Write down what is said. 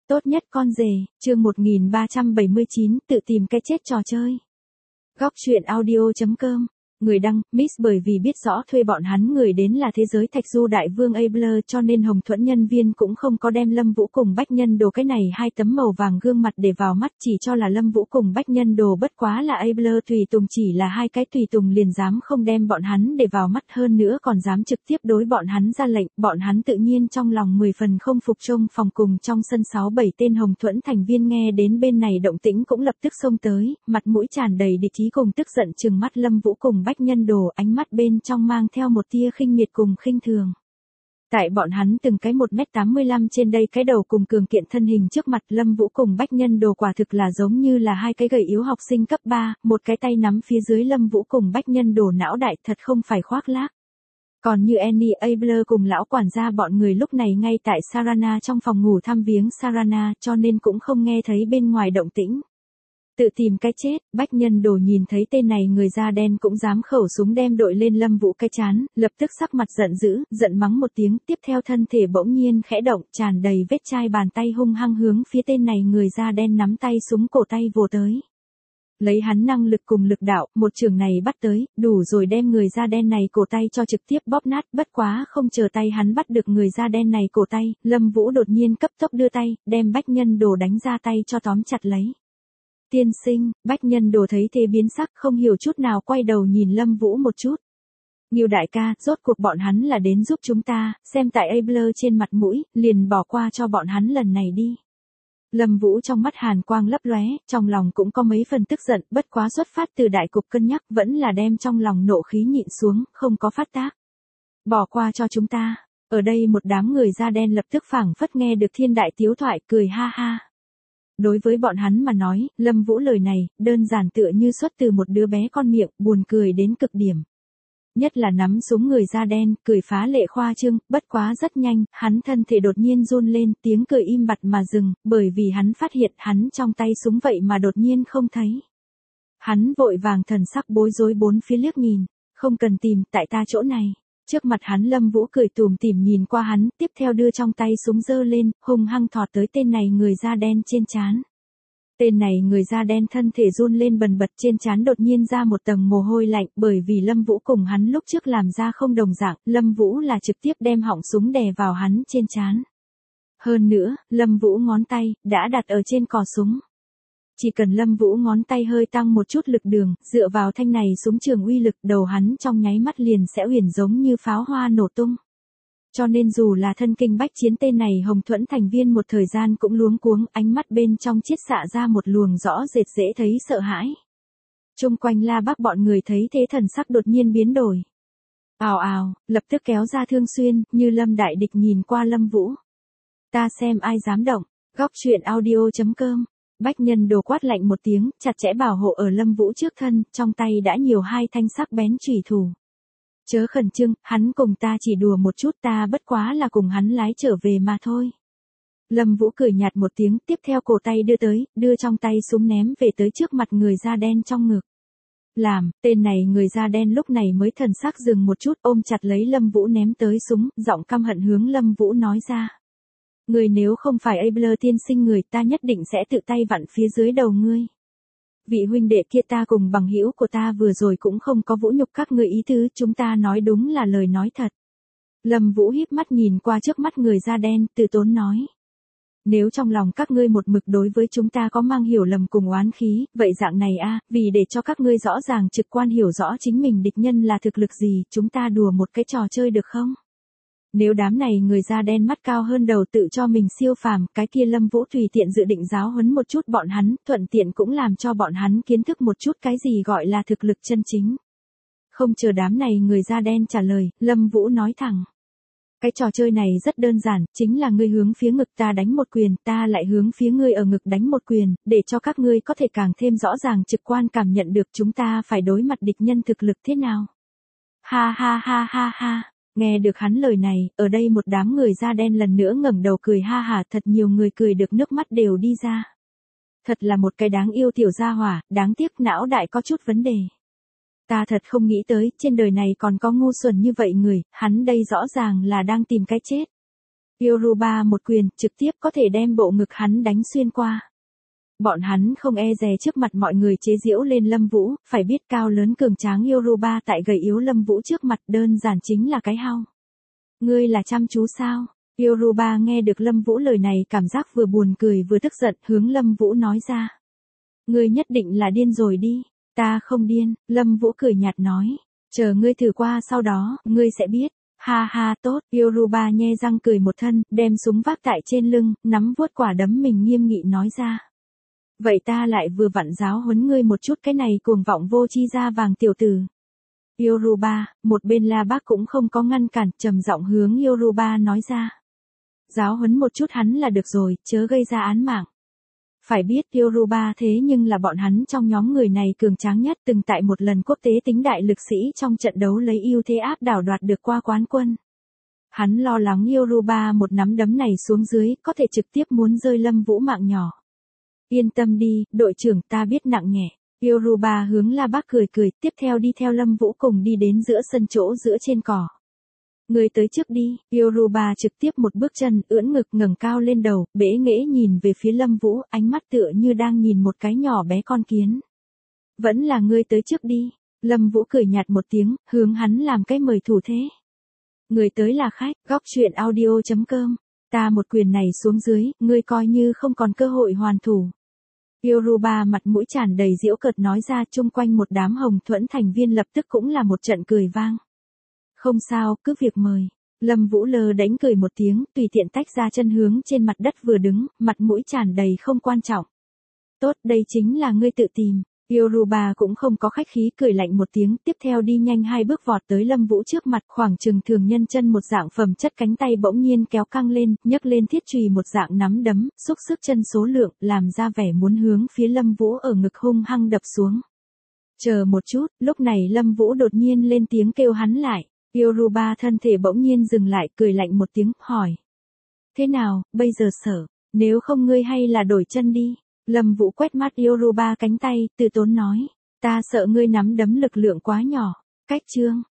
Tốt nhất con rể, chương 1379, tự tìm cái chết trò chơi. Góc truyện audio.com. Người đăng, Miss bởi vì biết rõ thuê bọn hắn người đến là thế giới Thạch Du Đại Vương Abler cho nên Hồng Thuẫn nhân viên cũng không có đem Lâm Vũ cùng Bách Nhân Đồ cái này hai tấm màu vàng gương mặt để vào mắt, chỉ cho là Lâm Vũ cùng Bách Nhân Đồ bất quá là Abler tùy tùng, chỉ là hai cái tùy tùng liền dám không đem bọn hắn để vào mắt, hơn nữa còn dám trực tiếp đối bọn hắn ra lệnh, bọn hắn tự nhiên trong lòng 10 phần không phục. Trong phòng cùng trong sân 6-7 tên Hồng Thuẫn thành viên nghe đến bên này động tĩnh cũng lập tức xông tới, mặt mũi tràn đầy địch ý cùng tức giận trừng mắt Lâm Vũ cùng Bách Nhân Đồ, ánh mắt bên trong mang theo một tia khinh miệt cùng khinh thường. Tại bọn hắn từng cái 1m85 trên đây cái đầu cùng cường kiện thân hình trước mặt, Lâm Vũ cùng Bách Nhân Đồ quả thực là giống như là hai cái gầy yếu học sinh cấp 3, một cái tay nắm phía dưới Lâm Vũ cùng Bách Nhân Đồ não đại, thật không phải khoác lác. Còn như Annie Abler cùng lão quản gia bọn người lúc này ngay tại Sarana trong phòng ngủ thăm viếng Sarana, cho nên cũng không nghe thấy bên ngoài động tĩnh. Tự tìm cái chết, Bách Nhân Đồ nhìn thấy tên này người da đen cũng dám khẩu súng đem đội lên Lâm Vũ cái trán, lập tức sắc mặt giận dữ, giận mắng một tiếng, tiếp theo thân thể bỗng nhiên khẽ động, tràn đầy vết chai bàn tay hung hăng hướng phía tên này người da đen nắm tay súng cổ tay vồ tới. Lấy hắn năng lực cùng lực đạo, một trường này bắt tới, đủ rồi đem người da đen này cổ tay cho trực tiếp bóp nát, bất quá không chờ tay hắn bắt được người da đen này cổ tay, Lâm Vũ đột nhiên cấp tốc đưa tay, đem Bách Nhân Đồ đánh ra tay cho tóm chặt lấy. Tiên sinh, Bách Nhân Đồ thấy thế biến sắc, không hiểu chút nào, quay đầu nhìn Lâm Vũ một chút. Nhiều đại ca, rốt cuộc bọn hắn là đến giúp chúng ta, xem tại Abler trên mặt mũi, liền bỏ qua cho bọn hắn lần này đi. Lâm Vũ trong mắt hàn quang lấp lóe, trong lòng cũng có mấy phần tức giận, bất quá xuất phát từ đại cục cân nhắc, vẫn là đem trong lòng nộ khí nhịn xuống, không có phát tác. Bỏ qua cho chúng ta. Ở đây một đám người da đen lập tức phảng phất nghe được thiên đại tiếu thoại, cười ha ha. Đối với bọn hắn mà nói, Lâm Vũ lời này, đơn giản tựa như xuất từ một đứa bé con miệng, buồn cười đến cực điểm. Nhất là nắm súng người da đen, cười phá lệ khoa trương, bất quá rất nhanh, hắn thân thể đột nhiên run lên, tiếng cười im bặt mà dừng, bởi vì hắn phát hiện hắn trong tay súng vậy mà đột nhiên không thấy. Hắn vội vàng thần sắc bối rối bốn phía liếc nhìn, không cần tìm, tại ta chỗ này. Trước mặt hắn Lâm Vũ cười tủm tỉm nhìn qua hắn, tiếp theo đưa trong tay súng giơ lên, hung hăng thọt tới tên này người da đen trên trán. Tên này người da đen thân thể run lên bần bật, trên trán đột nhiên ra một tầng mồ hôi lạnh, bởi vì Lâm Vũ cùng hắn lúc trước làm ra không đồng dạng, Lâm Vũ là trực tiếp đem họng súng đè vào hắn trên trán. Hơn nữa, Lâm Vũ ngón tay đã đặt ở trên cò súng. Chỉ cần Lâm Vũ ngón tay hơi tăng một chút lực đường, dựa vào thanh này súng trường uy lực, đầu hắn trong nháy mắt liền sẽ huyền giống như pháo hoa nổ tung. Cho nên dù là thân kinh bách chiến, tên này Hồng Thuẫn thành viên một thời gian cũng luống cuống, ánh mắt bên trong chiết xạ ra một luồng rõ rệt dễ thấy sợ hãi. Chung quanh La Bắc bọn người thấy thế thần sắc đột nhiên biến đổi. Ào ào, lập tức kéo ra thương xuyên, như lâm đại địch nhìn qua Lâm Vũ. Ta xem ai dám động. Góc truyện audio.com. Bách Nhân Đồ quát lạnh một tiếng, chặt chẽ bảo hộ ở Lâm Vũ trước thân, trong tay đã nhiều hai thanh sắc bén chủy thủ. Chớ khẩn trương, hắn cùng ta chỉ đùa một chút, ta bất quá là cùng hắn lái trở về mà thôi. Lâm Vũ cười nhạt một tiếng, tiếp theo cổ tay đưa tới, đưa trong tay súng ném về tới trước mặt người da đen trong ngực. Tên này người da đen lúc này mới thần sắc dừng một chút, ôm chặt lấy Lâm Vũ ném tới súng, giọng căm hận hướng Lâm Vũ nói ra. Người nếu không phải Abler tiên sinh người, ta nhất định sẽ tự tay vặn phía dưới đầu ngươi. Vị huynh đệ kia, ta cùng bằng hữu của ta vừa rồi cũng không có vũ nhục các ngươi ý tứ, chúng ta nói đúng là lời nói thật. Lâm Vũ híp mắt nhìn qua trước mắt người da đen, từ tốn nói. Nếu trong lòng các ngươi một mực đối với chúng ta có mang hiểu lầm cùng oán khí, vậy dạng này vì để cho các ngươi rõ ràng trực quan hiểu rõ chính mình địch nhân là thực lực gì, chúng ta đùa một cái trò chơi được không? Nếu đám này người da đen mắt cao hơn đầu tự cho mình siêu phàm, cái kia Lâm Vũ tùy tiện dự định giáo huấn một chút bọn hắn, thuận tiện cũng làm cho bọn hắn kiến thức một chút cái gì gọi là thực lực chân chính. Không chờ đám này người da đen trả lời, Lâm Vũ nói thẳng. Cái trò chơi này rất đơn giản, chính là ngươi hướng phía ngực ta đánh một quyền, ta lại hướng phía ngươi ở ngực đánh một quyền, để cho các ngươi có thể càng thêm rõ ràng trực quan cảm nhận được chúng ta phải đối mặt địch nhân thực lực thế nào. Ha ha ha ha ha. Nghe được hắn lời này, ở đây một đám người da đen lần nữa ngẩng đầu cười ha hả, thật nhiều người cười được nước mắt đều đi ra. Thật là một cái đáng yêu tiểu gia hỏa, đáng tiếc não đại có chút vấn đề. Ta thật không nghĩ tới, trên đời này còn có ngu xuẩn như vậy người, hắn đây rõ ràng là đang tìm cái chết. Yoruba một quyền, trực tiếp có thể đem bộ ngực hắn đánh xuyên qua. Bọn hắn không e dè trước mặt mọi người chế giễu lên Lâm Vũ, phải biết cao lớn cường tráng Yoruba tại gầy yếu Lâm Vũ trước mặt đơn giản chính là cái hao. Ngươi là chăm chú sao? Yoruba nghe được Lâm Vũ lời này cảm giác vừa buồn cười vừa tức giận, hướng Lâm Vũ nói ra. Ngươi nhất định là điên rồi đi. Ta không điên, Lâm Vũ cười nhạt nói. Chờ ngươi thử qua sau đó, ngươi sẽ biết. Ha ha tốt, Yoruba nhe răng cười một thân, đem súng vác tại trên lưng, nắm vuốt quả đấm mình nghiêm nghị nói ra. Vậy ta lại vừa vặn giáo huấn ngươi một chút cái này cuồng vọng vô chi da vàng tiểu tử. Yoruba, một bên La Bác cũng không có ngăn cản, trầm giọng hướng Yoruba nói ra. Giáo huấn một chút hắn là được rồi, chớ gây ra án mạng. Phải biết Yoruba thế nhưng là bọn hắn trong nhóm người này cường tráng nhất, từng tại một lần quốc tế tính đại lực sĩ trong trận đấu lấy ưu thế áp đảo đoạt được qua quán quân. Hắn lo lắng Yoruba một nắm đấm này xuống dưới có thể trực tiếp muốn rơi Lâm Vũ mạng nhỏ. Yên tâm đi, đội trưởng, ta biết nặng nhẹ. Yoruba hướng La Bác cười cười, tiếp theo đi theo Lâm Vũ cùng đi đến giữa sân chỗ giữa trên cỏ. Người tới trước đi, Yoruba trực tiếp một bước chân, ưỡn ngực ngẩng cao lên đầu, bẽ nghễ nhìn về phía Lâm Vũ, ánh mắt tựa như đang nhìn một cái nhỏ bé con kiến. Vẫn là ngươi tới trước đi. Lâm Vũ cười nhạt một tiếng, hướng hắn làm cái mời thủ thế. Người tới là khách, góc chuyện audio.com. Ta một quyền này xuống dưới, ngươi coi như không còn cơ hội hoàn thủ. Yoruba mặt mũi tràn đầy giễu cợt nói ra, chung quanh một đám Hồng Thuẫn thành viên lập tức cũng là một trận cười vang. Không sao, cứ việc mời. Lâm Vũ lơ đánh cười một tiếng, tùy tiện tách ra chân hướng trên mặt đất vừa đứng, mặt mũi tràn đầy không quan trọng. Tốt, đây chính là ngươi tự tìm. Yoruba cũng không có khách khí, cười lạnh một tiếng, tiếp theo đi nhanh hai bước vọt tới Lâm Vũ trước mặt, khoảng chừng thường nhân chân một dạng phẩm chất cánh tay bỗng nhiên kéo căng lên, nhấc lên thiết chùy một dạng nắm đấm, xúc sức chân số lượng, làm ra vẻ muốn hướng phía Lâm Vũ ở ngực hung hăng đập xuống. Chờ một chút, lúc này Lâm Vũ đột nhiên lên tiếng kêu hắn lại. Yoruba thân thể bỗng nhiên dừng lại, cười lạnh một tiếng, hỏi. Thế nào, bây giờ sợ, nếu không ngươi hay là đổi chân đi. Lâm Vũ quét mắt Yoruba cánh tay, từ tốn nói. Ta sợ ngươi nắm đấm lực lượng quá nhỏ. Cách chương.